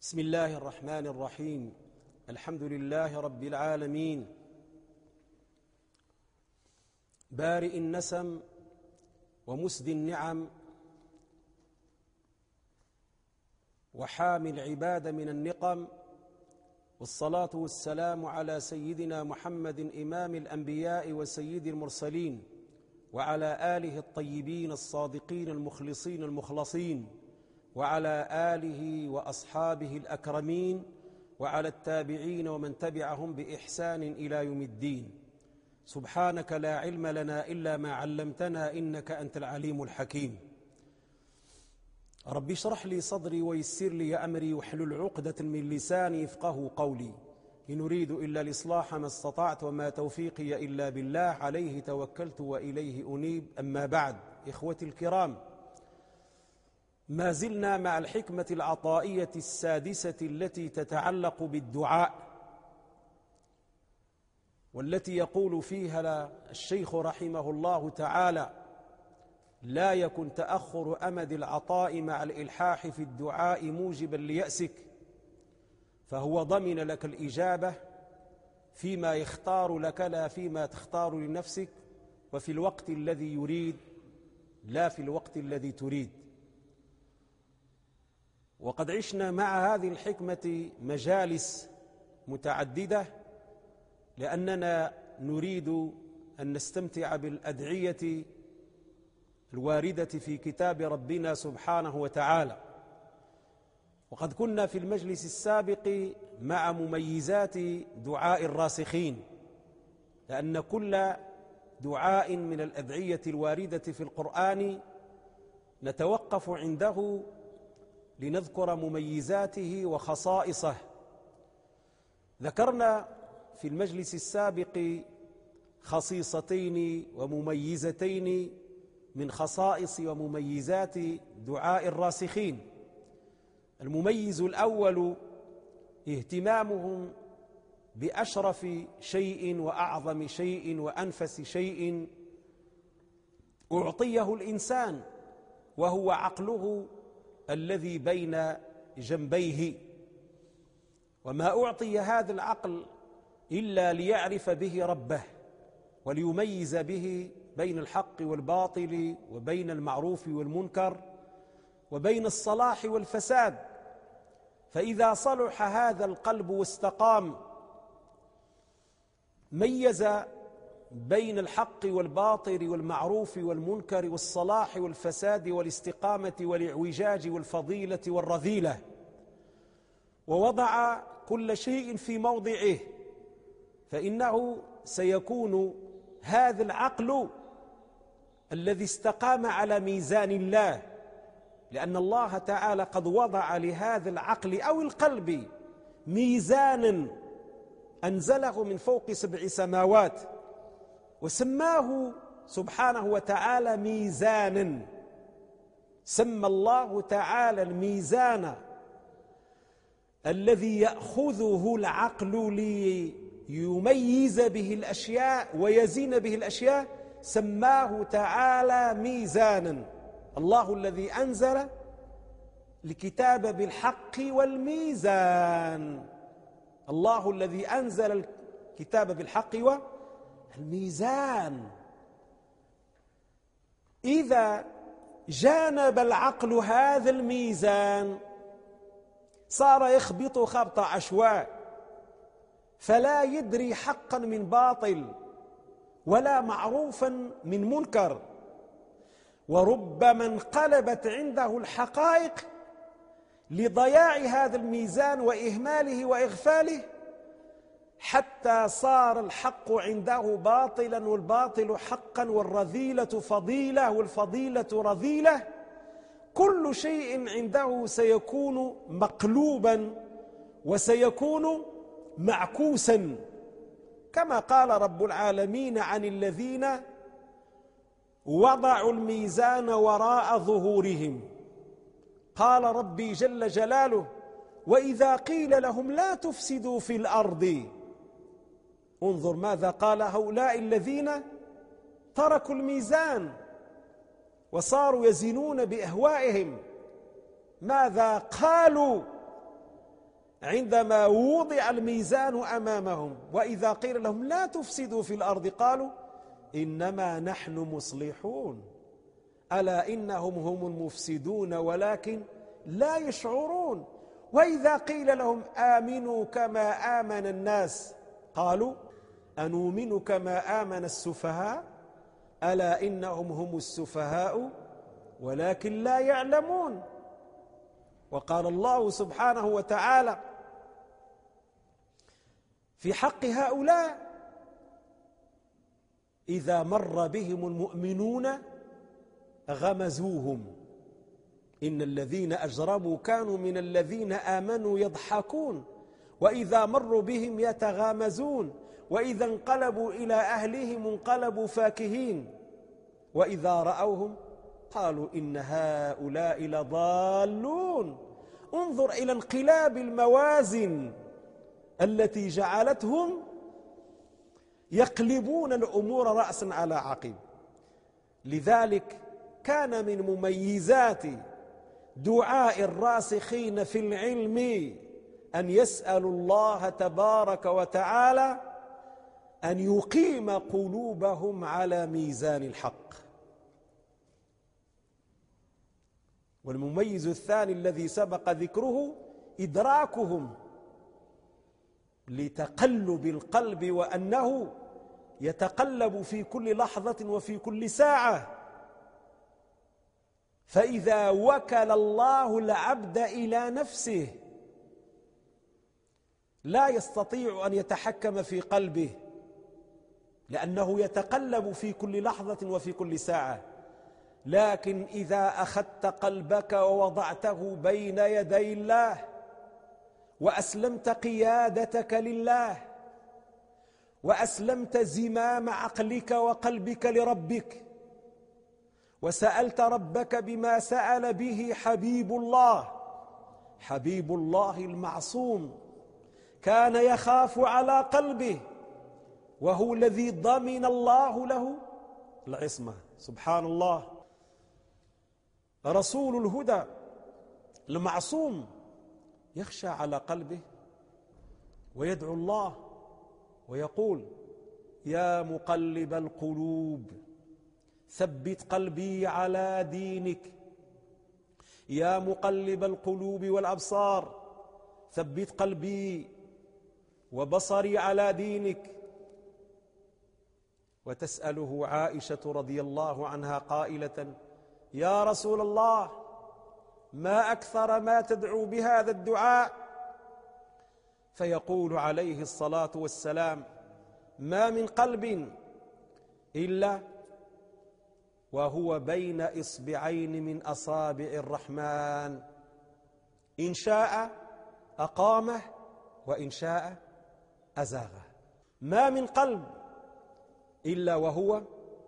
بسم الله الرحمن الرحيم. الحمد لله رب العالمين، بارئ النسم ومسدي النعم، وحامي العباد من النقم، والصلاة والسلام على سيدنا محمد إمام الأنبياء وسيد المرسلين، وعلى آله الطيبين الصادقين المخلصين المخلصين، وعلى آله وأصحابه الأكرمين، وعلى التابعين ومن تبعهم بإحسان إلى يوم الدين. سبحانك لا علم لنا إلا ما علمتنا إنك أنت العليم الحكيم. رب اشرح لي صدري ويسر لي أمري واحلل عقدة من لساني يفقهوا قولي. إن أريد إلا الإصلاح ما استطعت وما توفيقي إلا بالله، عليه توكلت وإليه أنيب. أما بعد، إخوتي الكرام، ما زلنا مع الحكمة العطائية السادسة التي تتعلق بالدعاء، والتي يقول فيها الشيخ رحمه الله تعالى: لا يكن تأخر أمد العطاء مع الإلحاح في الدعاء موجبا ليأسك، فهو ضمن لك الإجابة فيما يختار لك لا فيما تختار لنفسك، وفي الوقت الذي يريد لا في الوقت الذي تريد. وقد عشنا مع هذه الحكمة مجالس متعددة، لأننا نريد أن نستمتع بالأدعية الواردة في كتاب ربنا سبحانه وتعالى. وقد كنا في المجلس السابق مع مميزات دعاء الراسخين، لأن كل دعاء من الأدعية الواردة في القرآن نتوقف عنده لنذكر مميزاته وخصائصه. ذكرنا في المجلس السابق خصيصتين ومميزتين من خصائص ومميزات دعاء الراسخين. المميز الأول اهتمامهم بأشرف شيء وأعظم شيء وأنفس شيء أعطيه الإنسان، وهو عقله الذي بين جنبيه. وما أعطي هذا العقل إلا ليعرف به ربه، وليميز به بين الحق والباطل، وبين المعروف والمنكر، وبين الصلاح والفساد. فإذا صلح هذا القلب واستقام، ميز بين الحق والباطل والمعروف والمنكر والصلاح والفساد والاستقامة والاعوجاج والفضيلة والرذيلة، ووضع كل شيء في موضعه، فإنه سيكون هذا العقل الذي استقام على ميزان الله، لأن الله تعالى قد وضع لهذا العقل أو القلب ميزانا أنزله من فوق 7 سماوات، وسماه سبحانه وتعالى ميزانا. سمى الله تعالى الميزان الذي يأخذه العقل ليميز به الأشياء ويزين به الأشياء، سماه تعالى ميزانا. الله الذي أنزل الكتاب بالحق والميزان، الله الذي أنزل الكتاب بالحق والميزان. إذا جانب العقل هذا الميزان صار يخبط خبط عشواء، فلا يدري حقا من باطل ولا معروفا من منكر، وربما انقلبت عنده الحقائق لضياع هذا الميزان وإهماله وإغفاله، حتى صار الحق عنده باطلا والباطل حقا، والرذيلة فضيلة والفضيلة رذيلة. كل شيء عنده سيكون مقلوبا وسيكون معكوسا، كما قال رب العالمين عن الذين وضعوا الميزان وراء ظهورهم. قال ربي جل جلاله: وإذا قيل لهم لا تفسدوا في الأرض. انظر ماذا قال هؤلاء الذين تركوا الميزان وصاروا يزنون بأهوائهم. ماذا قالوا؟ عندما وضع الميزان أمامهم وإذا قيل لهم لا تفسدوا في الأرض قالوا إنما نحن مصلحون ألا إنهم هم المفسدون ولكن لا يشعرون. وإذا قيل لهم آمنوا كما آمن الناس قالوا أنؤمن كما آمن السفهاء ألا إنهم هم السفهاء ولكن لا يعلمون. وقال الله سبحانه وتعالى في حق هؤلاء إذا مر بهم المؤمنون غمزوهم إن الذين أجرموا كانوا من الذين آمنوا يضحكون وإذا مروا بهم يتغامزون وإذا انقلبوا إلى أهلهم انقلبوا فاكهين وإذا رأوهم قالوا إن هؤلاء لضالون. انظر إلى انقلاب الموازن التي جعلتهم يقلبون الأمور رأسا على عقب. لذلك كان من مميزات دعاء الراسخين في العلم أن يسألوا الله تبارك وتعالى أن يقيم قلوبهم على ميزان الحق. والمميز الثاني الذي سبق ذكره إدراكهم لتقلب القلب وأنه يتقلب في كل لحظة وفي كل ساعة. فإذا وكل الله العبد إلى نفسه لا يستطيع أن يتحكم في قلبه لأنه يتقلب في كل لحظة وفي كل ساعة. لكن إذا أخذت قلبك ووضعته بين يدي الله وأسلمت قيادتك لله وأسلمت زمام عقلك وقلبك لربك وسألت ربك بما سأل به حبيب الله المعصوم كان يخاف على قلبه وهو الذي ضمن الله له العصمة. سبحان الله. رسول الهدى المعصوم يخشى على قلبه ويدعو الله ويقول يا مقلب القلوب ثبت قلبي على دينك يا مقلب القلوب والأبصار ثبت قلبي وبصري على دينك. وتسأله عائشة رضي الله عنها قائلة يا رسول الله ما أكثر ما تدعو بهذا الدعاء؟ فيقول عليه الصلاة والسلام ما من قلب إلا وهو بين إصبعين من أصابع الرحمن إن شاء أقامه وإن شاء أزاغه. ما من قلب إلا وهو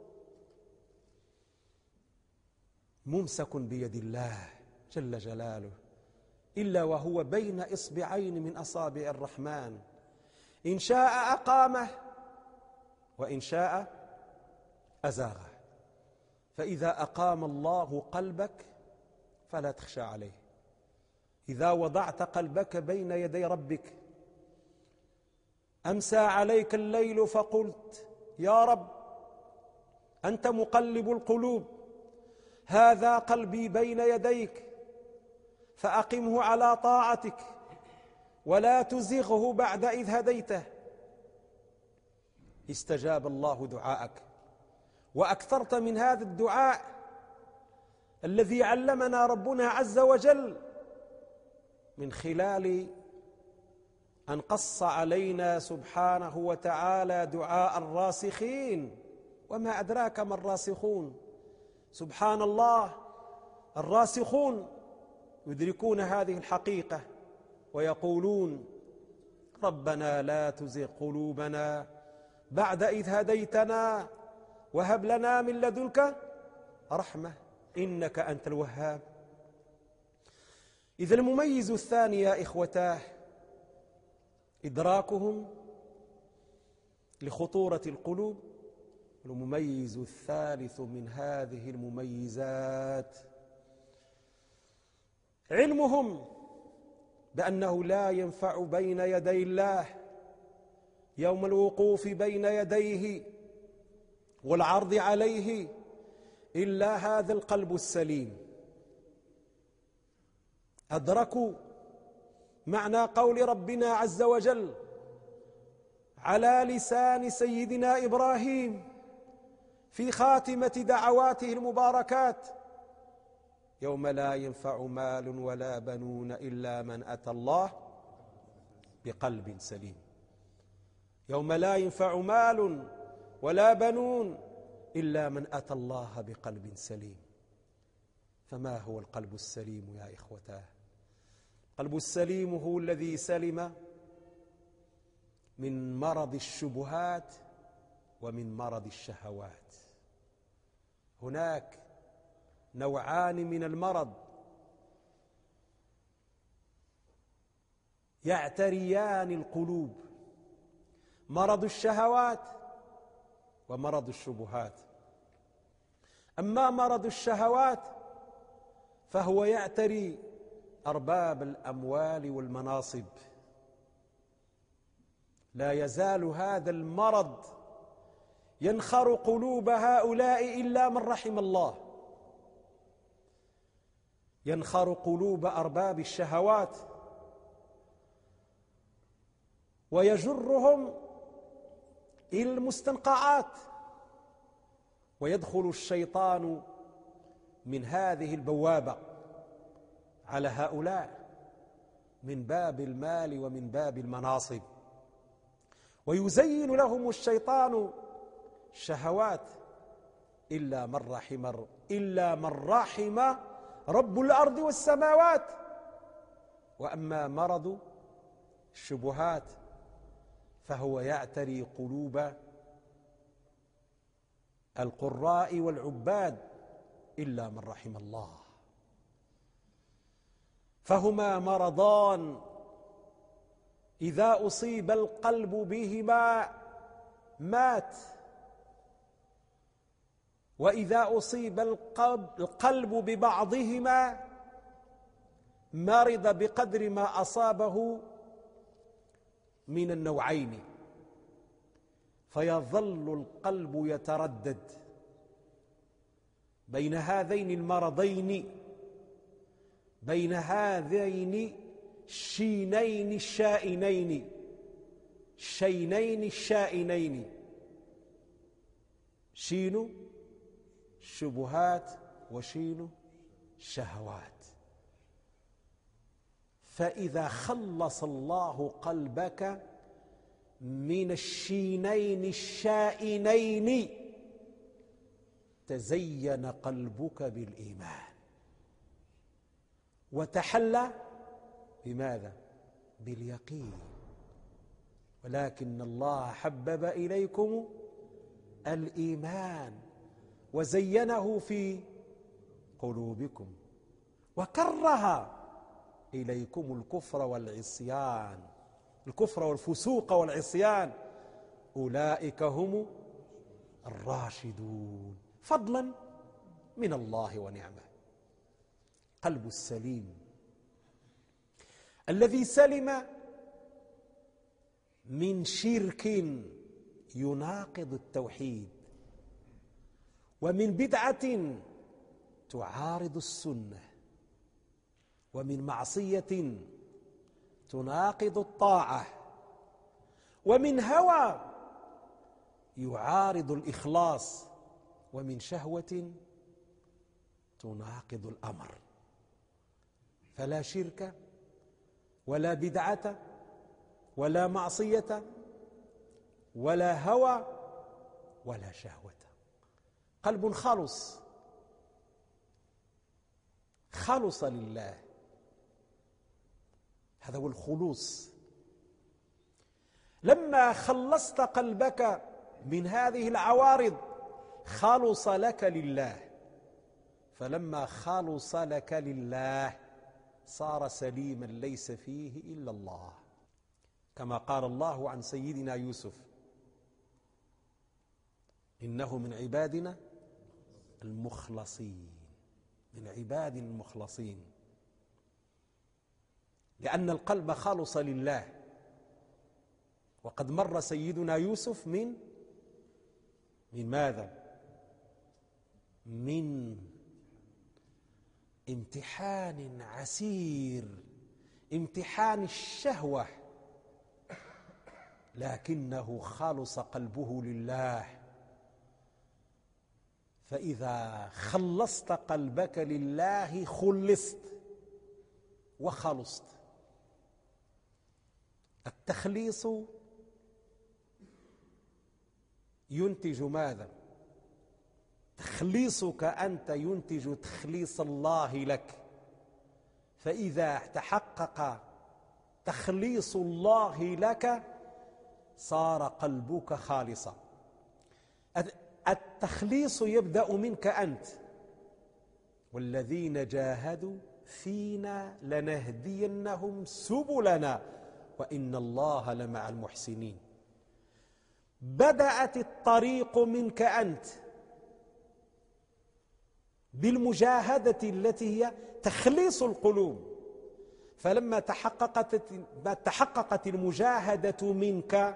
ممسك بيد الله جل جلاله إلا وهو بين إصبعين من أصابع الرحمن إن شاء أقامه وإن شاء أزاغه. فإذا أقام الله قلبك فلا تخشى عليه. إذا وضعت قلبك بين يدي ربك أمسى عليك الليل فقلت يا رب أنت مقلب القلوب هذا قلبي بين يديك فأقمه على طاعتك ولا تزغه بعد إذ هديته استجاب الله دعاءك. وأكثرت من هذا الدعاء الذي علمنا ربنا عز وجل من خلال أن قص علينا سبحانه وتعالى دعاء الراسخين. وما أدراك ما الراسخون؟ سبحان الله. الراسخون يدركون هذه الحقيقة ويقولون ربنا لا تزغ قلوبنا بعد إذ هديتنا وهب لنا من لدنك رحمة إنك أنت الوهاب. إذا المميز الثاني يا إخوتاه إدراكهم لخطورة القلوب. المميز الثالث من هذه المميزات علمهم بأنه لا ينفع بين يدي الله يوم الوقوف بين يديه والعرض عليه إلا هذا القلب السليم. أدركوا معنى قول ربنا عز وجل على لسان سيدنا إبراهيم في خاتمة دعواته المباركات: يوم لا ينفع مال ولا بنون إلا من أتى الله بقلب سليم. يوم لا ينفع مال ولا بنون إلا من أتى الله بقلب سليم. فما هو القلب السليم يا إخوتاه؟ القلب السليم هو الذي سلم من مرض الشبهات ومن مرض الشهوات. هناك نوعان من المرض يعتريان القلوب: مرض الشهوات ومرض الشبهات. أما مرض الشهوات فهو يعتري أرباب الأموال والمناصب. لا يزال هذا المرض ينخر قلوب هؤلاء إلا من رحم الله، ينخر قلوب أرباب الشهوات ويجرهم إلى المستنقعات، ويدخل الشيطان من هذه البوابة على هؤلاء من باب المال ومن باب المناصب، ويزين لهم الشيطان الشهوات إلا من رحم رب الأرض والسماوات. وأما مرض الشبهات فهو يعتري قلوب القراء والعباد إلا من رحم الله. فهما مرضان إذا أصيب القلب بهما مات، وإذا أصيب القلب ببعضهما مرض بقدر ما أصابه من النوعين، فيظل القلب يتردد بين هذين المرضين، بين هذين الشينين الشائنين، الشينين الشائنين، شين الشبهات وشين الشهوات. فإذا خلص الله قلبك من الشينين الشائنين تزين قلبك بالإيمان، وتحلى بماذا؟ باليقين. ولكن الله حبب إليكم الإيمان وزينه في قلوبكم وكره إليكم الكفر والعصيان، الكفر والفسوق والعصيان، أولئك هم الراشدون، فضلا من الله ونعمه. قلب السليم الذي سلم من شرك يناقض التوحيد، ومن بدعة تعارض السنة، ومن معصية تناقض الطاعة، ومن هوى يعارض الإخلاص، ومن شهوة تناقض الأمر. فلا شرك ولا بدعة ولا معصية ولا هوى ولا شهوة. قلب خلص لله، هذا هو الخلوص. لما خلصت قلبك من هذه العوارض خلص لك لله، فلما خلص لك لله صار سليما ليس فيه إلا الله، كما قال الله عن سيدنا يوسف: إنه من عبادنا المخلصين، من عبادنا المخلصين. لأن القلب خالص لله. وقد مر سيدنا يوسف من ماذا؟ من امتحان عسير، امتحان الشهوة، لكنه خالص قلبه لله. فإذا خلصت قلبك لله خلصت وخلصت. التخليص ينتج ماذا؟ تخليصك أنت ينتج تخليص الله لك. فإذا تحقق تخليص الله لك صار قلبك خالصا. التخليص يبدأ منك أنت. والذين جاهدوا فينا لنهدينهم سبلنا وإن الله لمع المحسنين. بدأت الطريق منك أنت بالمجاهدة التي هي تخليص القلوب. فلما تحققت المجاهدة منك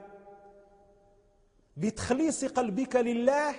بتخليص قلبك لله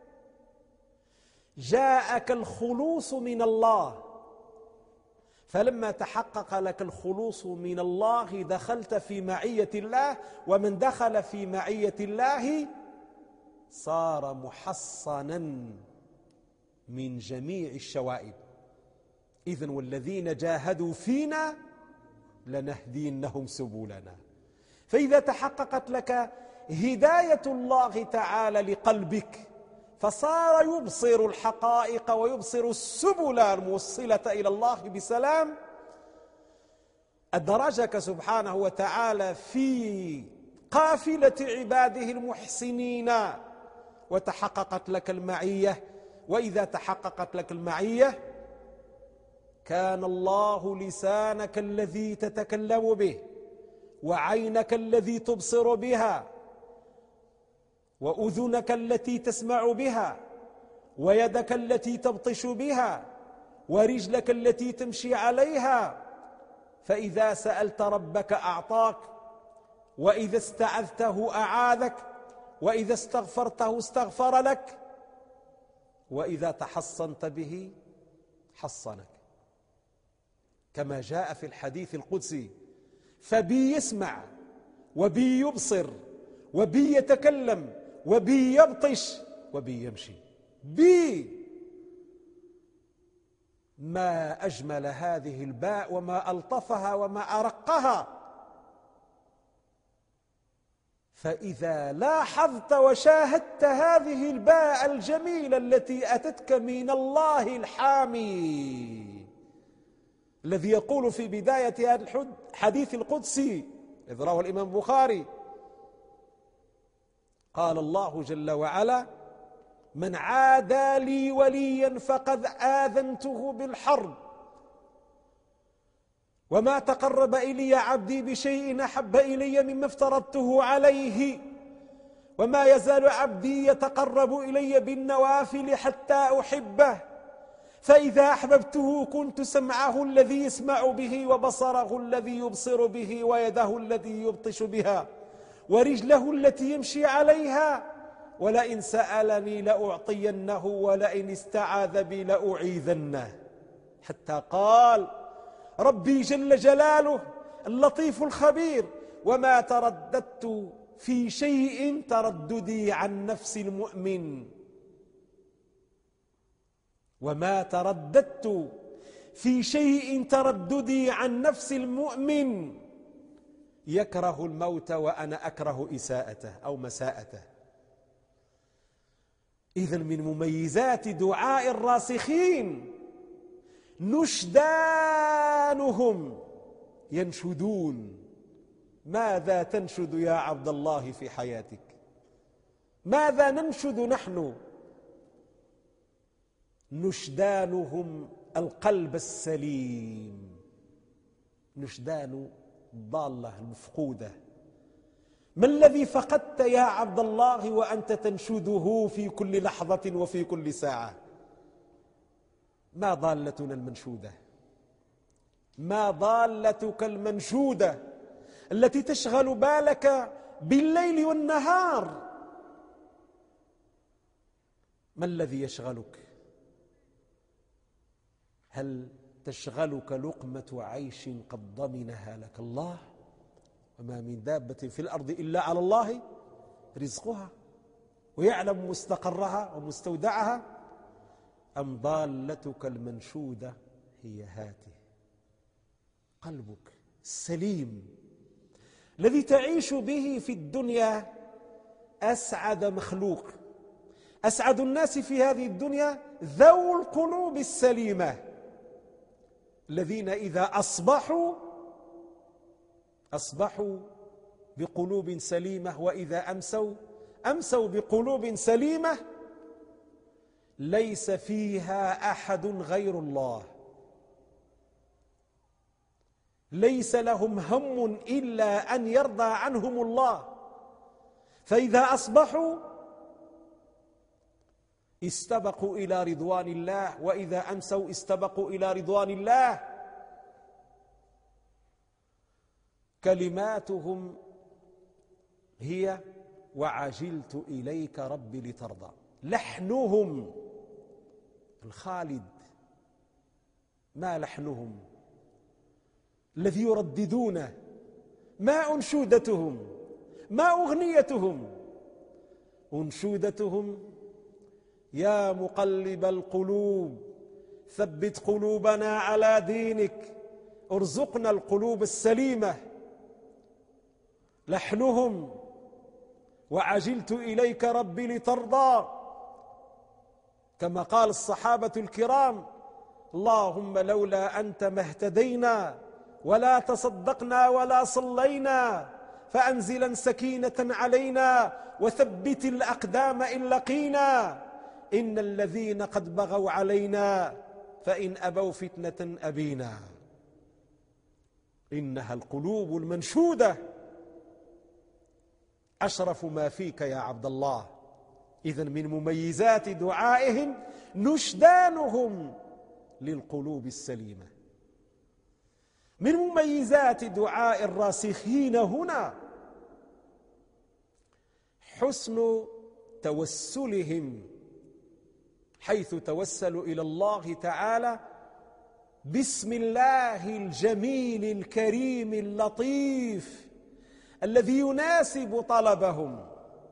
جاءك الخلوص من الله. فلما تحقق لك الخلوص من الله دخلت في معية الله، ومن دخل في معية الله صار محصنا من جميع الشوائب. إذن والذين جاهدوا فينا لنهدينهم سبلنا. فإذا تحققت لك هداية الله تعالى لقلبك فصار يبصر الحقائق ويبصر السبل الموصلة إلى الله بسلام، أدرجك سبحانه وتعالى في قافلة عباده المحسنين وتحققت لك المعية. وإذا تحققت لك المعية كان الله لسانك الذي تتكلم به، وعينك الذي تبصر بها، وأذنك التي تسمع بها، ويدك التي تبطش بها، ورجلك التي تمشي عليها. فإذا سألت ربك أعطاك، وإذا استعذته أعاذك، وإذا استغفرته استغفر لك، وإذا تحصنت به حصنك. كما جاء في الحديث القدسي: فبي يسمع وبي يبصر وبي يتكلم وبي يبطش وبي يمشي. بي. ما أجمل هذه الباء وما ألطفها وما أرقها. فإذا لاحظت وشاهدت هذه الباء الجميلة التي أتتك من الله الحامي الذي يقول في بداية هذا الحديث القدسي إذ رواه الإمام البخاري: قال الله جل وعلا: من عادى لي وليا فقد آذنته بالحرب، وما تقرب إلي عبدي بشيء أحب إلي مما افترضته عليه، وما يزال عبدي يتقرب إلي بالنوافل حتى أحبه، فإذا أحببته كنت سمعه الذي يسمع به، وبصره الذي يبصر به، ويده التي يبطش بها، ورجله التي يمشي عليها، ولئن سألني لأعطينه، ولئن استعاذ بي لأعيذنه. حتى قال ربي جل جلاله اللطيف الخبير: وما ترددت في شيء ترددي عن نفس المؤمن. وما ترددت في شيء ترددي عن نفس المؤمن يكره الموت وأنا أكره إساءته أو مساءته. إذن من مميزات دعاء الراسخين نشدانهم ينشدون. ماذا تنشد يا عبد الله في حياتك؟ ماذا ننشد نحن؟ نشدانهم القلب السليم، نشدان الضالة المفقودة. ما الذي فقدت يا عبد الله وأنت تنشده في كل لحظة وفي كل ساعة؟ ما ضالتنا المنشودة؟ ما ضالتك المنشودة التي تشغل بالك بالليل والنهار؟ ما الذي يشغلك؟ هل تشغلك لقمة عيش قد ضمنها لك الله؟ وما من دابة في الأرض إلا على الله رزقها ويعلم مستقرها ومستودعها، أم ضالتك المنشودة هي هاته؟ قلبك السليم الذي تعيش به في الدنيا أسعد مخلوق. أسعد الناس في هذه الدنيا ذو القلوب السليمة، الذين إذا أصبحوا بقلوب سليمة، وإذا أمسوا بقلوب سليمة ليس فيها أحد غير الله. ليس لهم هم إلا أن يرضى عنهم الله، فإذا أصبحوا استبقوا إلى رضوان الله، وإذا أمسوا استبقوا إلى رضوان الله. كلماتهم هي وعجلت إليك ربي لترضى. لحنهم الخالد، ما لحنهم الذي يرددونه، ما أنشودتهم، ما أغنيتهم. أنشودتهم يا مقلب القلوب ثبت قلوبنا على دينك، ارزقنا القلوب السليمة. لحنهم وعجلت إليك ربي لترضى، كما قال الصحابة الكرام: اللهم لولا أنت ما اهتدينا ولا تصدقنا ولا صلينا، فأنزلا سكينة علينا وثبت الأقدام إن لقينا، إن الذين قد بغوا علينا فإن أبوا فتنة أبينا. إنها القلوب المنشودة أشرف ما فيك يا عبد الله. إذن من مميزات دعائهم نشدانهم للقلوب السليمة. من مميزات دعاء الراسخين هنا حسن توسلهم، حيث توسلوا إلى الله تعالى بسم الله الجميل الكريم اللطيف الذي يناسب طلبهم.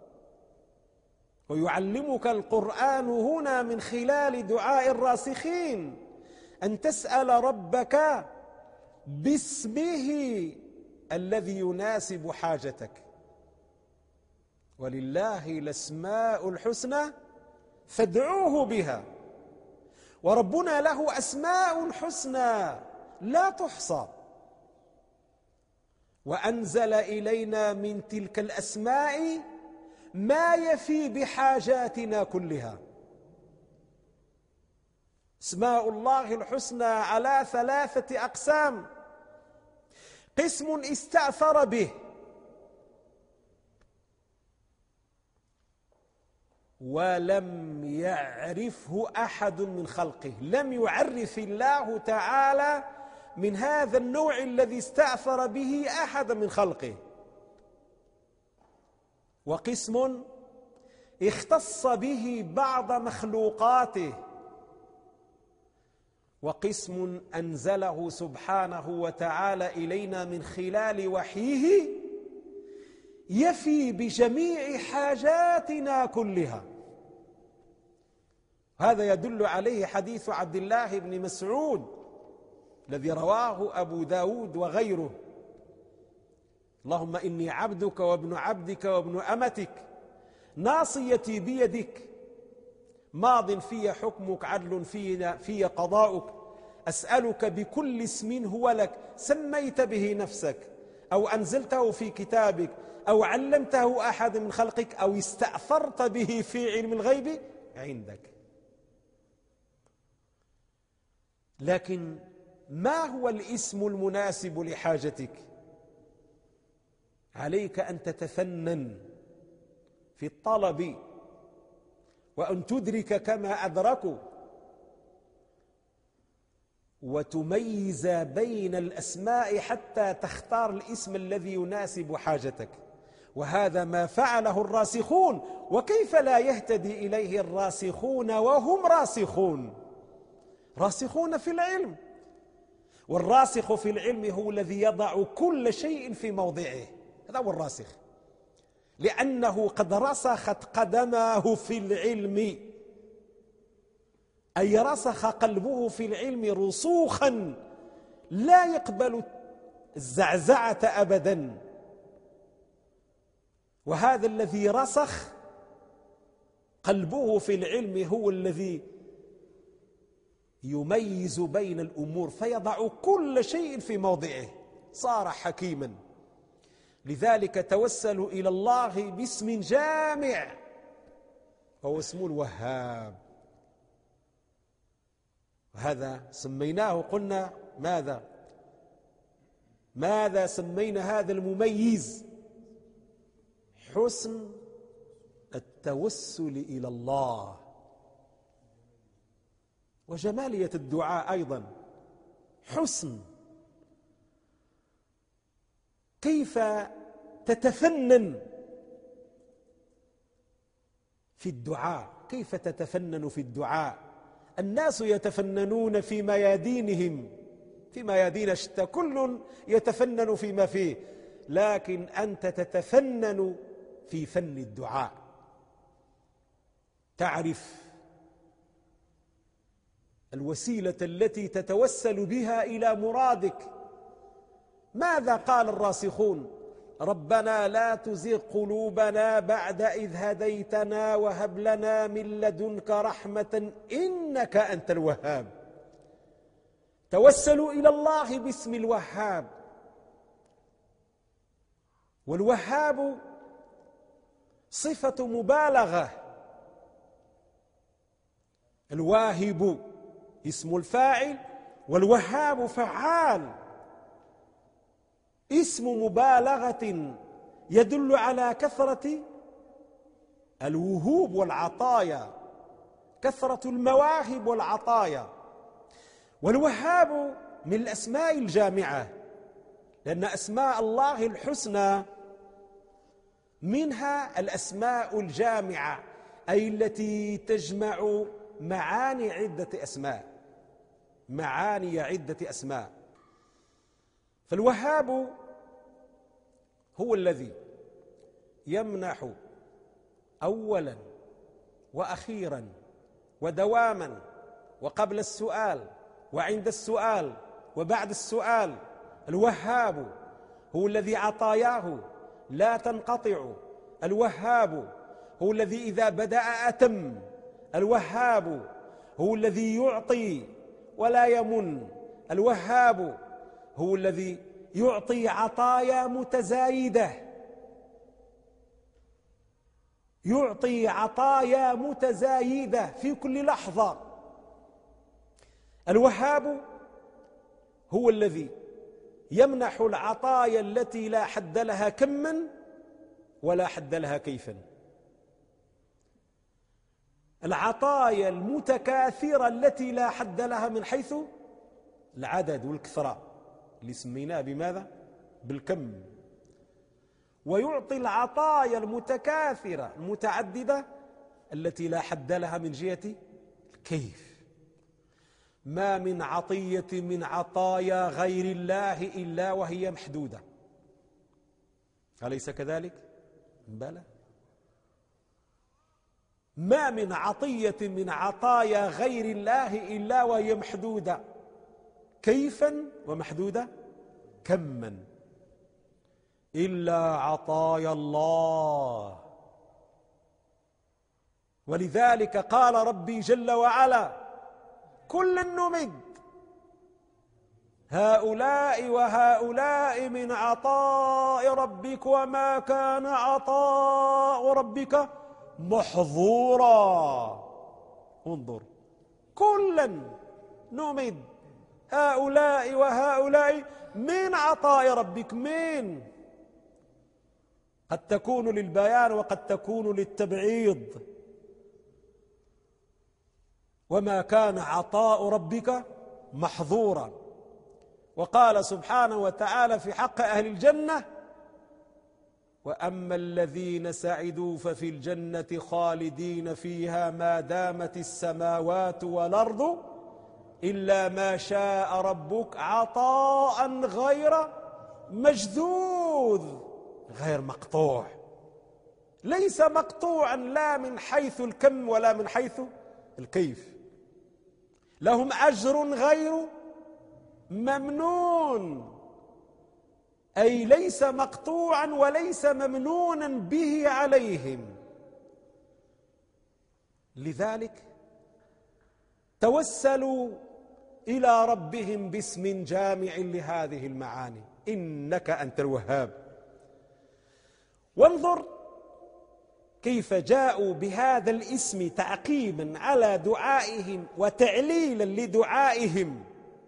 ويعلمك القرآن هنا من خلال دعاء الراسخين أن تسأل ربك باسمه الذي يناسب حاجتك. ولله الأسماء الحسنى فادعوه بها. وربنا له أسماء حسنى لا تحصى، وأنزل إلينا من تلك الأسماء ما يفي بحاجاتنا كلها. اسماء الله الحسنى على 3 أقسام: قسم استأثر به ولم يعرفه أحد من خلقه، لم يعرف الله تعالى من هذا النوع الذي استأثر به أحد من خلقه. وقسم اختص به بعض مخلوقاته. وقسم أنزله سبحانه وتعالى إلينا من خلال وحيه يفي بجميع حاجاتنا كلها. هذا يدل عليه حديث عبد الله بن مسعود الذي رواه أبو داود وغيره: اللهم إني عبدك وابن عبدك وابن أمتك، ناصيتي بيدك، ماض في حكمك، عدل في قضاؤك، أسألك بكل اسم هو لك سميت به نفسك أو أنزلته في كتابك أو علمته أحد من خلقك أو استأثرت به في علم الغيب عندك. لكن ما هو الاسم المناسب لحاجتك؟ عليك أن تتفنن في الطلب وأن تدرك كما أدركوا. وتميز بين الأسماء حتى تختار الاسم الذي يناسب حاجتك، وهذا ما فعله الراسخون. وكيف لا يهتدي إليه الراسخون وهم راسخون في العلم؟ والراسخ في العلم هو الذي يضع كل شيء في موضعه، هذا هو الراسخ، لأنه قد رسخت قدماه في العلم، أي رسخ قلبه في العلم رسوخا لا يقبل الزعزعة أبدا. وهذا الذي رسخ قلبه في العلم هو الذي يميز بين الأمور فيضع كل شيء في موضعه، صار حكيما. لذلك توسلوا إلى الله باسم جامع وهو اسم الوهاب. هذا سميناه، قلنا ماذا سمينا هذا المميز؟ حسن التوسل إلى الله، وجمالية الدعاء أيضا حسن. كيف تتفنن في الدعاء، كيف تتفنن في الدعاء؟ الناس يتفننون في ميادينهم، في ميادين شتى، كل يتفنن فيما فيه، لكن أنت تتفنن في فن الدعاء. تعرف الوسيلة التي تتوسل بها إلى مرادك. ماذا قال الراسخون؟ ربنا لا تزغ قلوبنا بعد إذ هديتنا وهب لنا من لدنك رحمة إنك أنت الوهاب. توسلوا إلى الله باسم الوهاب. والوهاب صفة مبالغة، الواهب اسم الفاعل والوهاب فعال، اسم مبالغة يدل على كثرة الوهوب والعطايا، كثرة المواهب والعطايا. والوهاب من الأسماء الجامعة، لأن أسماء الله الحسنى منها الأسماء الجامعة، أي التي تجمع معاني عدة أسماء. فالوهاب هو الذي يمنح أولا وأخيرا ودواما وقبل السؤال وعند السؤال وبعد السؤال. الوهاب هو الذي عطاياه لا تنقطع، الوهاب هو الذي إذا بدأ أتم، الوهاب هو الذي يعطي ولا يمن، الوهاب هو الذي يعطي عطايا متزايدة، يعطي عطايا متزايدة في كل لحظة. الوهاب هو الذي يمنح العطايا التي لا حد لها كما ولا حد لها كيفا، العطايا المتكاثرة التي لا حد لها من حيث العدد والكثرة، اللي سميناه بماذا؟ بالكم. ويعطي العطايا المتكاثرة المتعددة التي لا حد لها من جهة الكيف. ما من عطية من عطايا غير الله إلا وهي محدودة، أليس كذلك؟ بلى. ما من عطية من عطايا غير الله إلا وهي محدودة كيفا ومحدودة كما، إلا عطايا الله. ولذلك قال ربي جل وعلا كلا نمد هؤلاء وهؤلاء من عطاء ربك وما كان عطاء ربك محظورا. انظر، كلا نمد هؤلاء وهؤلاء من عطاء ربك. من قد تكون للبيان وقد تكون للتبعيض. وما كان عطاء ربك محظورا. وقال سبحانه وتعالى في حق أهل الجنة: وأما الذين سعدوا ففي الجنة خالدين فيها ما دامت السماوات والأرض إلا ما شاء ربك عطاء غير مجذوذ، غير مقطوع، ليس مقطوعا لا من حيث الكم ولا من حيث الكيف. لهم أجر غير ممنون، أي ليس مقطوعا وليس ممنونا به عليهم. لذلك توسلوا إلى ربهم باسم جامع لهذه المعاني: إنك أنت الوهاب. وانظر كيف جاءوا بهذا الاسم تعقيبا على دعائهم وتعليلا لدعائهم.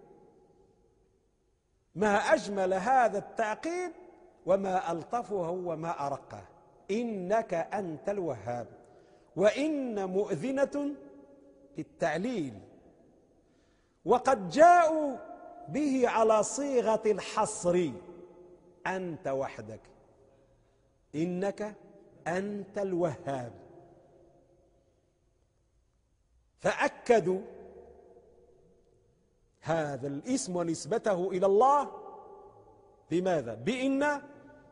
ما أجمل هذا التعقيب وما ألطفه وما أرقه. إنك أنت الوهاب، وإن مؤذنة للتعليل. وقد جاءوا به على صيغة الحصر: أنت وحدك، إنك أنت الوهاب. فأكدوا هذا الاسم ونسبته إلى الله بماذا؟ بإن،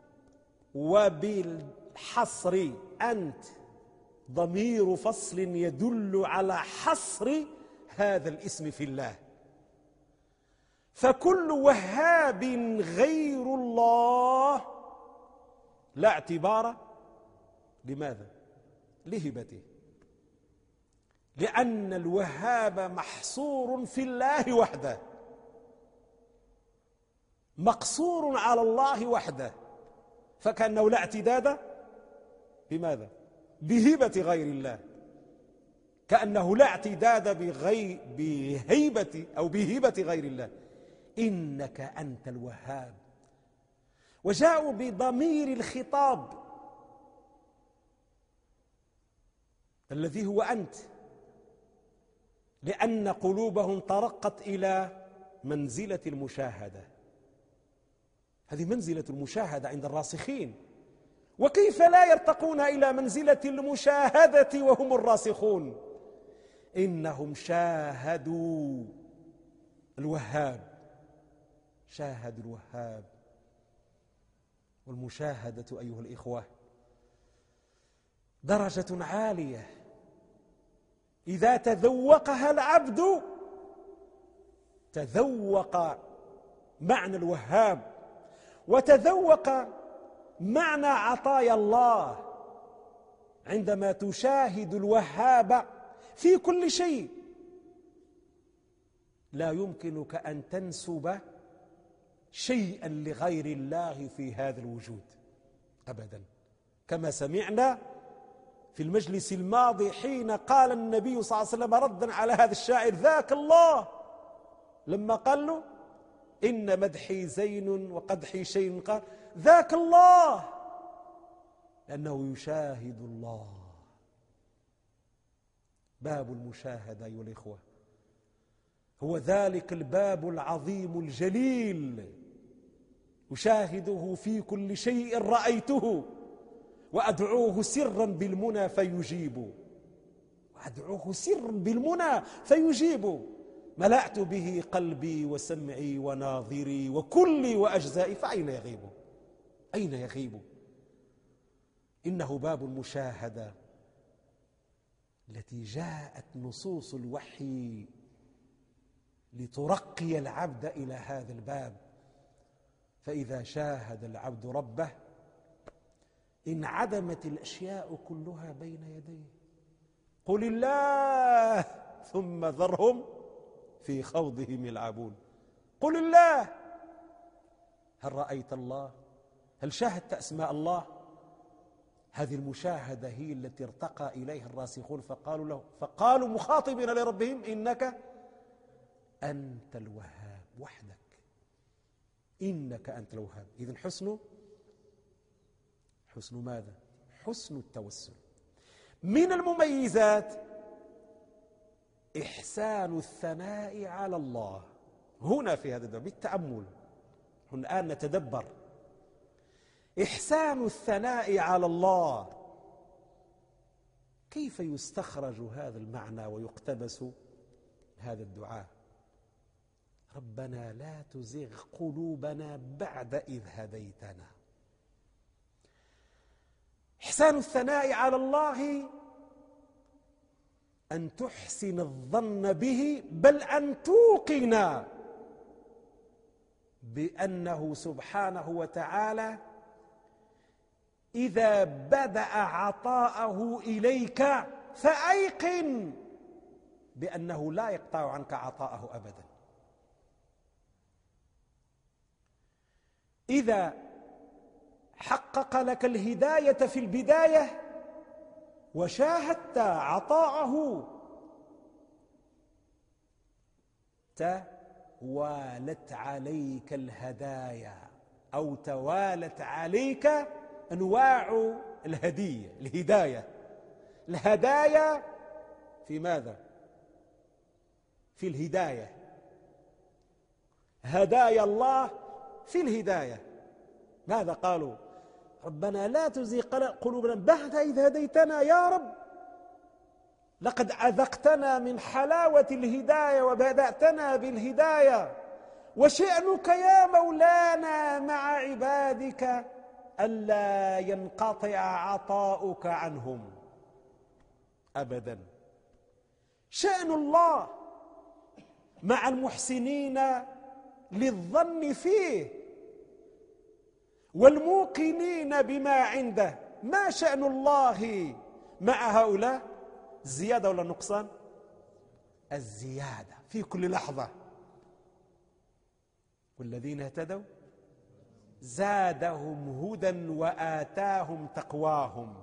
وبالحصر. أنت ضمير فصل يدل على حصر هذا الاسم في الله. فكل وهاب غير الله لا اعتبار لماذا؟ لهبته، لأن الوهاب محصور في الله وحده، مقصور على الله وحده، فكأنه لا اعتداد بماذا؟ بهبة غير الله، كأنه لا اعتداد بهيبة أو بهبة غير الله. إنك أنت الوهاب. وجاءوا بضمير الخطاب الذي هو أنت، لأن قلوبهم ترقت إلى منزلة المشاهدة. هذه منزلة المشاهدة عند الراسخين، وكيف لا يرتقون إلى منزلة المشاهدة وهم الراسخون؟ إنهم شاهدوا الوهاب، شاهدوا الوهاب. والمشاهدة أيها الإخوة درجة عالية إذا تذوقها العبد، تذوق معنى الوهاب وتذوق معنى عطايا الله. عندما تشاهد الوهاب في كل شيء لا يمكنك أن تنسب شيئا لغير الله في هذا الوجود أبدا، كما سمعنا في المجلس الماضي حين قال النبي صلى الله عليه وسلم ردا على هذا الشاعر: ذاك الله، لما قال له: إن مدحي زين وقدحي شيء، قال: ذاك الله، لأنه يشاهد الله. باب المشاهدة أيها الإخوة هو ذلك الباب العظيم الجليل، أشاهده في كل شيء رأيته، وأدعوه سرا بالمنى فيجيب، وأدعوه سرا بالمنى فيجيب. ملأت به قلبي وسمعي وناظري وكلي وأجزائي، فأين يغيب؟ أين يغيب؟ إنه باب المشاهدة التي جاءت نصوص الوحي لترقي العبد إلى هذا الباب. فإذا شاهد العبد ربه انعدمت الأشياء كلها بين يديه. قل الله ثم ذرهم في خوضهم يلعبون. قل الله. هل رأيت الله؟ هل شاهدت أسماء الله؟ هذه المشاهدة هي التي ارتقى إليها الراسخون، فقالوا مخاطبين لربهم: إنك أنت الوهاب وحدك، إنك أنت الوهاب. إذن حسن ماذا؟ حسن التوسل. من المميزات إحسان الثناء على الله هنا في هذا الدعاء بالتأمل. الآن نتدبر إحسان الثناء على الله، كيف يستخرج هذا المعنى ويقتبس هذا الدعاء؟ ربنا لا تزغ قلوبنا بعد إذ هديتنا. إحسان الثناء على الله أن تحسن الظن به، بل أن توقن بأنه سبحانه وتعالى إذا بدأ عطاءه إليك فأيقن بأنه لا يقطع عنك عطاءه أبدا. إذا حقق لك الهداية في البداية وشاهدت عطاءه توالت عليك الهدايا، أو توالت عليك أنواع الهداية. الهدايا في ماذا؟ في الهداية. هدايا الله في الهداية. ماذا قالوا؟ ربنا لا تزغ قلوبنا بعد إذ هديتنا يا رب، لقد أذقتنا من حلاوة الهداية وبدأتنا بالهداية، وشأنك يا مولانا مع عبادك ألا ينقطع عطاؤك عنهم أبدا. شأن الله مع المحسنين للظن فيه والموقنين بما عنده. ما شأن الله مع هؤلاء؟ الزيادة ولا النقصان؟ الزيادة في كل لحظة. والذين اهتدوا زادهم هدى وآتاهم تقواهم.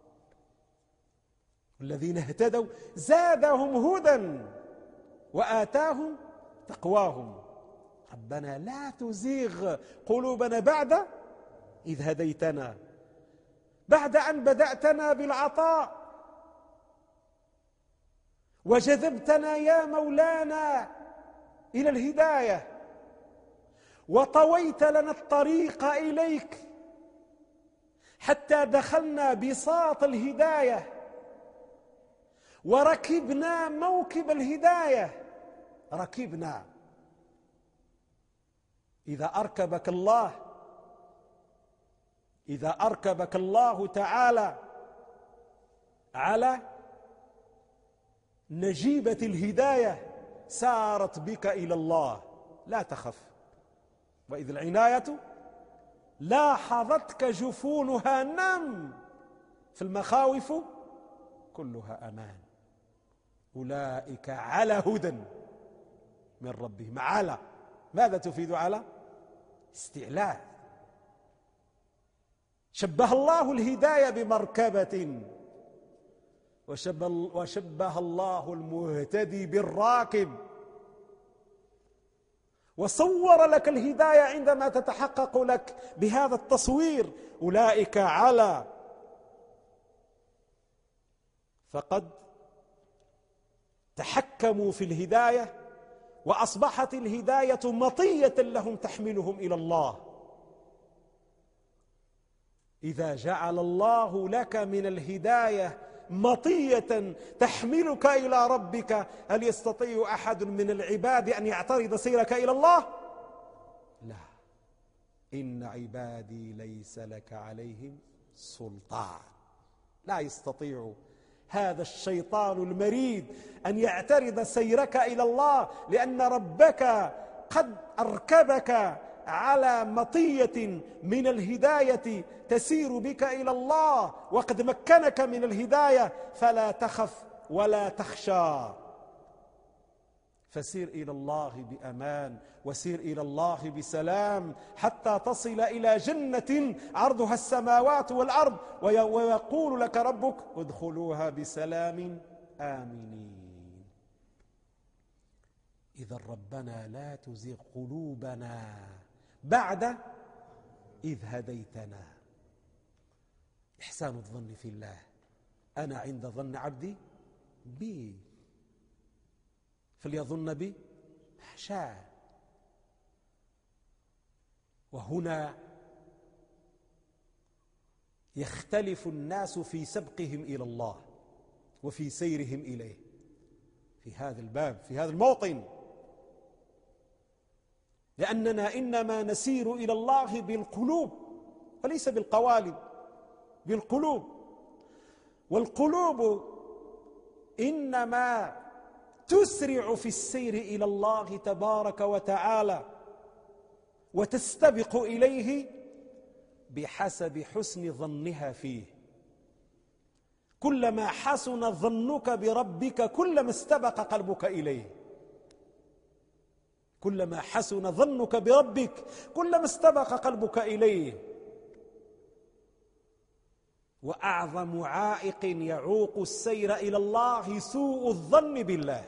والذين اهتدوا زادهم هدى وآتاهم تقواهم. ربنا لا تزيغ قلوبنا بعد إذ هديتنا، بعد أن بدأتنا بالعطاء وجذبتنا يا مولانا إلى الهداية وطويت لنا الطريق إليك حتى دخلنا بساط الهداية وركبنا موكب الهداية. ركبنا. إذا أركبك الله تعالى على نجيبة الهداية سارت بك إلى الله، لا تخف. وإذ العناية لاحظتك جفونها نم، في المخاوف كلها أمان. أولئك على هدى من ربهم. على ماذا تفيد؟ على استعلاء. شبه الله الهداية بمركبة، وشبه الله المهتدي بالراكب، وصور لك الهداية عندما تتحقق لك بهذا التصوير. أولئك على، فقد تحكموا في الهداية وأصبحت الهداية مطية لهم تحملهم إلى الله. إذا جعل الله لك من الهداية مطية تحملك إلى ربك، هل يستطيع أحد من العباد أن يعترض سيرك إلى الله؟ لا. إن عبادي ليس لك عليهم سلطان. لا يستطيع هذا الشيطان المريد أن يعترض سيرك إلى الله، لأن ربك قد أركبك على مطية من الهداية تسير بك إلى الله، وقد مكنك من الهداية، فلا تخف ولا تخشى. فسير إلى الله بأمان، وسير إلى الله بسلام، حتى تصل إلى جنة عرضها السماوات والأرض، ويقول لك ربك ادخلوها بسلام آمنين. إذا ربنا لا تزغ قلوبنا بعد إذ هديتنا. إحسان الظن في الله. أنا عند ظن عبدي بي فليظن بي ما شاء. وهنا يختلف الناس في سبقهم إلى الله وفي سيرهم إليه في هذا الباب، في هذا الموطن، لأننا إنما نسير إلى الله بالقلوب وليس بالقوالب، بالقلوب. والقلوب إنما تسرع في السير إلى الله تبارك وتعالى وتستبق إليه بحسب حسن ظنها فيه. كلما حسن ظنك بربك كلما استبق قلبك إليه، كلما حسن ظنك بربك كلما استبق قلبك إليه. وأعظم عائق يعوق السير إلى الله سوء الظن بالله.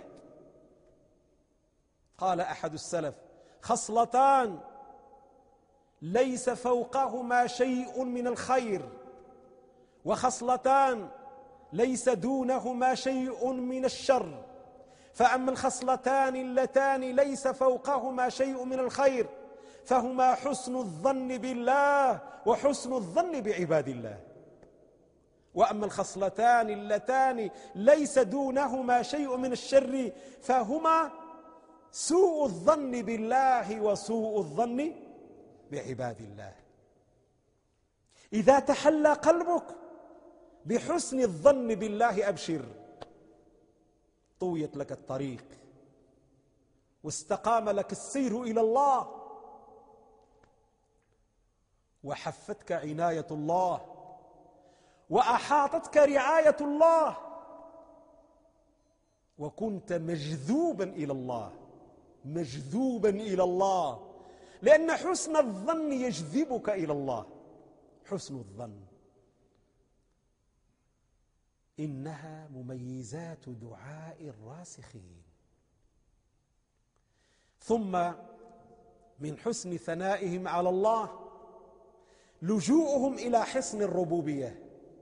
قال أحد السلف: خصلتان ليس فوقهما شيء من الخير، وخصلتان ليس دونهما شيء من الشر، فأما الخصلتان اللتان ليس فوقهما شيء من الخير فهما حسن الظن بالله وحسن الظن بعباد الله، وأما الخصلتان اللتان ليس دونهما شيء من الشر فهما سوء الظن بالله وسوء الظن بعباد الله. إذا تحلى قلبك بحسن الظن بالله أبشر، طويت لك الطريق واستقام لك السير إلى الله وحفتك عناية الله وأحاطتك رعاية الله وكنت مجذوبا إلى الله، مجذوبا إلى الله، لأن حسن الظن يجذبك إلى الله. حسن الظن إنها مميزات دعاء الراسخين. ثم من حسن ثنائهم على الله لجوءهم إلى حصن الربوبية.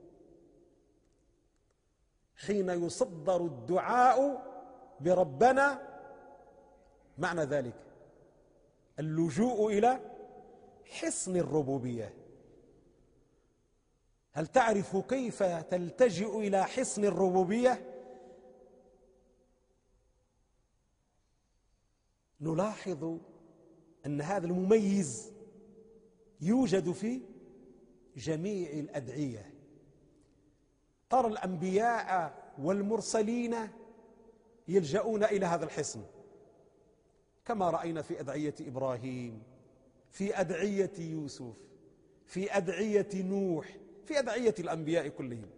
حين يصدر الدعاء بربنا معنى ذلك اللجوء إلى حصن الربوبية. هل تعرف كيف تلتجئ إلى حصن الربوبية؟ نلاحظ أن هذا المميز يوجد في جميع الأدعية. ترى الأنبياء والمرسلين يلجؤون إلى هذا الحصن، كما رأينا في أدعية إبراهيم، في أدعية يوسف، في أدعية نوح، في أدعية الأنبياء كلهم.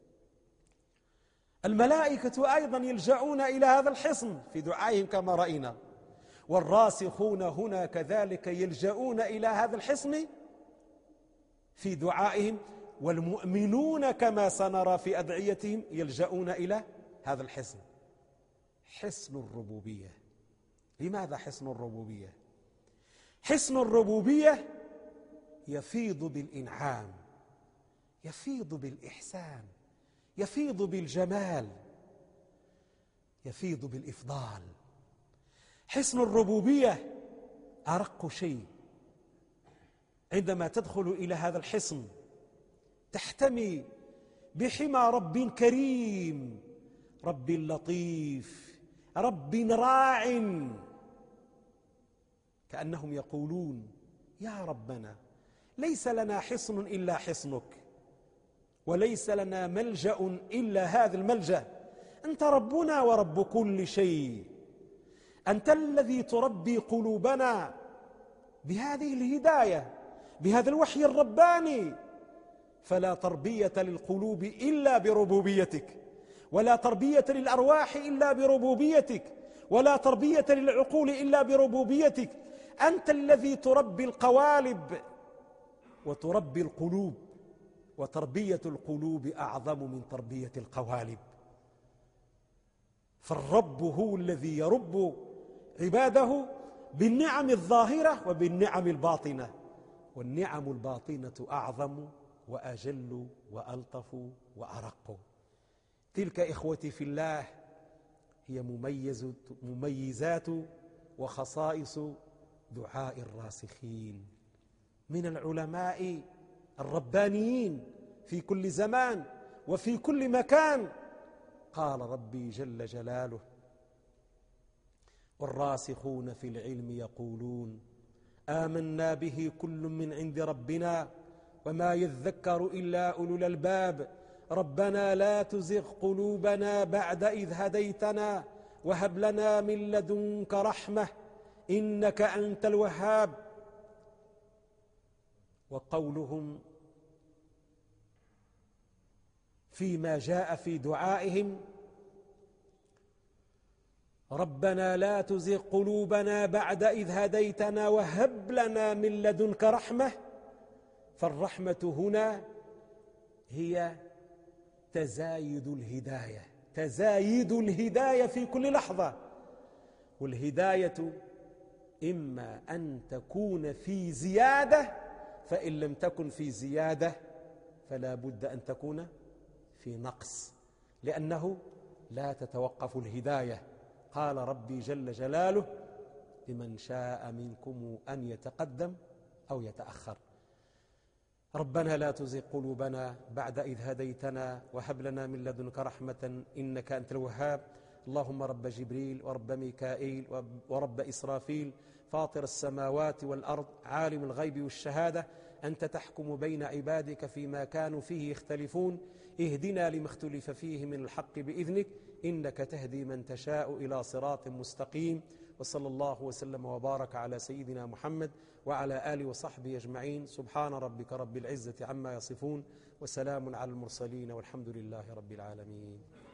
الملائكة أيضا يلجؤون إلى هذا الحصن في دعائهم كما رأينا، والراسخون هنا كذلك يلجؤون إلى هذا الحصن في دعائهم، والمؤمنون كما سنرى في أدعيتهم يلجؤون إلى هذا الحصن، حصن الربوبية. لماذا حصن الربوبية؟ حصن الربوبية يفيض بالإنعام، يفيض بالإحسان، يفيض بالجمال، يفيض بالإفضال. حصن الربوبية أرق شيء. عندما تدخل إلى هذا الحصن تحتمي بحمى رب كريم، رب لطيف، رب راع، كأنهم يقولون: يا ربنا ليس لنا حصن إلا حصنك، وليس لنا ملجأ إلا هذا الملجأ، أنت ربنا ورب كل شيء، أنت الذي تربي قلوبنا بهذه الهداية، بهذا الوحي الرباني. فلا تربية للقلوب إلا بربوبيتك، ولا تربية للأرواح إلا بربوبيتك، ولا تربية للعقول إلا بربوبيتك. أنت الذي تربي القوالب وتربي القلوب، وتربية القلوب أعظم من تربية القوالب. فالرب هو الذي يرب عباده بالنعم الظاهرة وبالنعم الباطنة، والنعم الباطنة أعظم وأجل وألطف وأرق. تلك إخوتي في الله هي مميزات وخصائص دعاء الراسخين. من العلماء الربانيين في كل زمان وفي كل مكان. قال ربي جل جلاله: والراسخون في العلم يقولون آمنا به كل من عند ربنا وما يذكر إلا أولو الألباب ربنا لا تزغ قلوبنا بعد إذ هديتنا وهب لنا من لدنك رحمة إنك أنت الوهاب. وقولهم فيما جاء في دعائهم: ربنا لا تزغ قلوبنا بعد إذ هديتنا وهب لنا من لدنك رحمة. فالرحمة هنا هي تزايد الهداية، تزايد الهداية في كل لحظة. والهداية إما أن تكون في زيادة، فإن لم تكن في زيادة فلا بد أن تكون في نقص، لأنه لا تتوقف الهداية. قال ربي جل جلاله: لمن شاء منكم أن يتقدم أو يتأخر. ربنا لا تزغ قلوبنا بعد إذ هديتنا وهب لنا من لدنك رحمة إنك أنت الوهاب. اللهم رب جبريل ورب ميكائيل ورب إسرافيل فاطر السماوات والأرض عالم الغيب والشهادة أنت تحكم بين عبادك فيما كانوا فيه يختلفون اهدنا لما اختلف فيه من الحق بإذنك إنك تهدي من تشاء إلى صراط مستقيم. وصلى الله وسلم وبارك على سيدنا محمد وعلى آله وصحبه أجمعين. سبحان ربك رب العزة عما يصفون وسلام على المرسلين والحمد لله رب العالمين.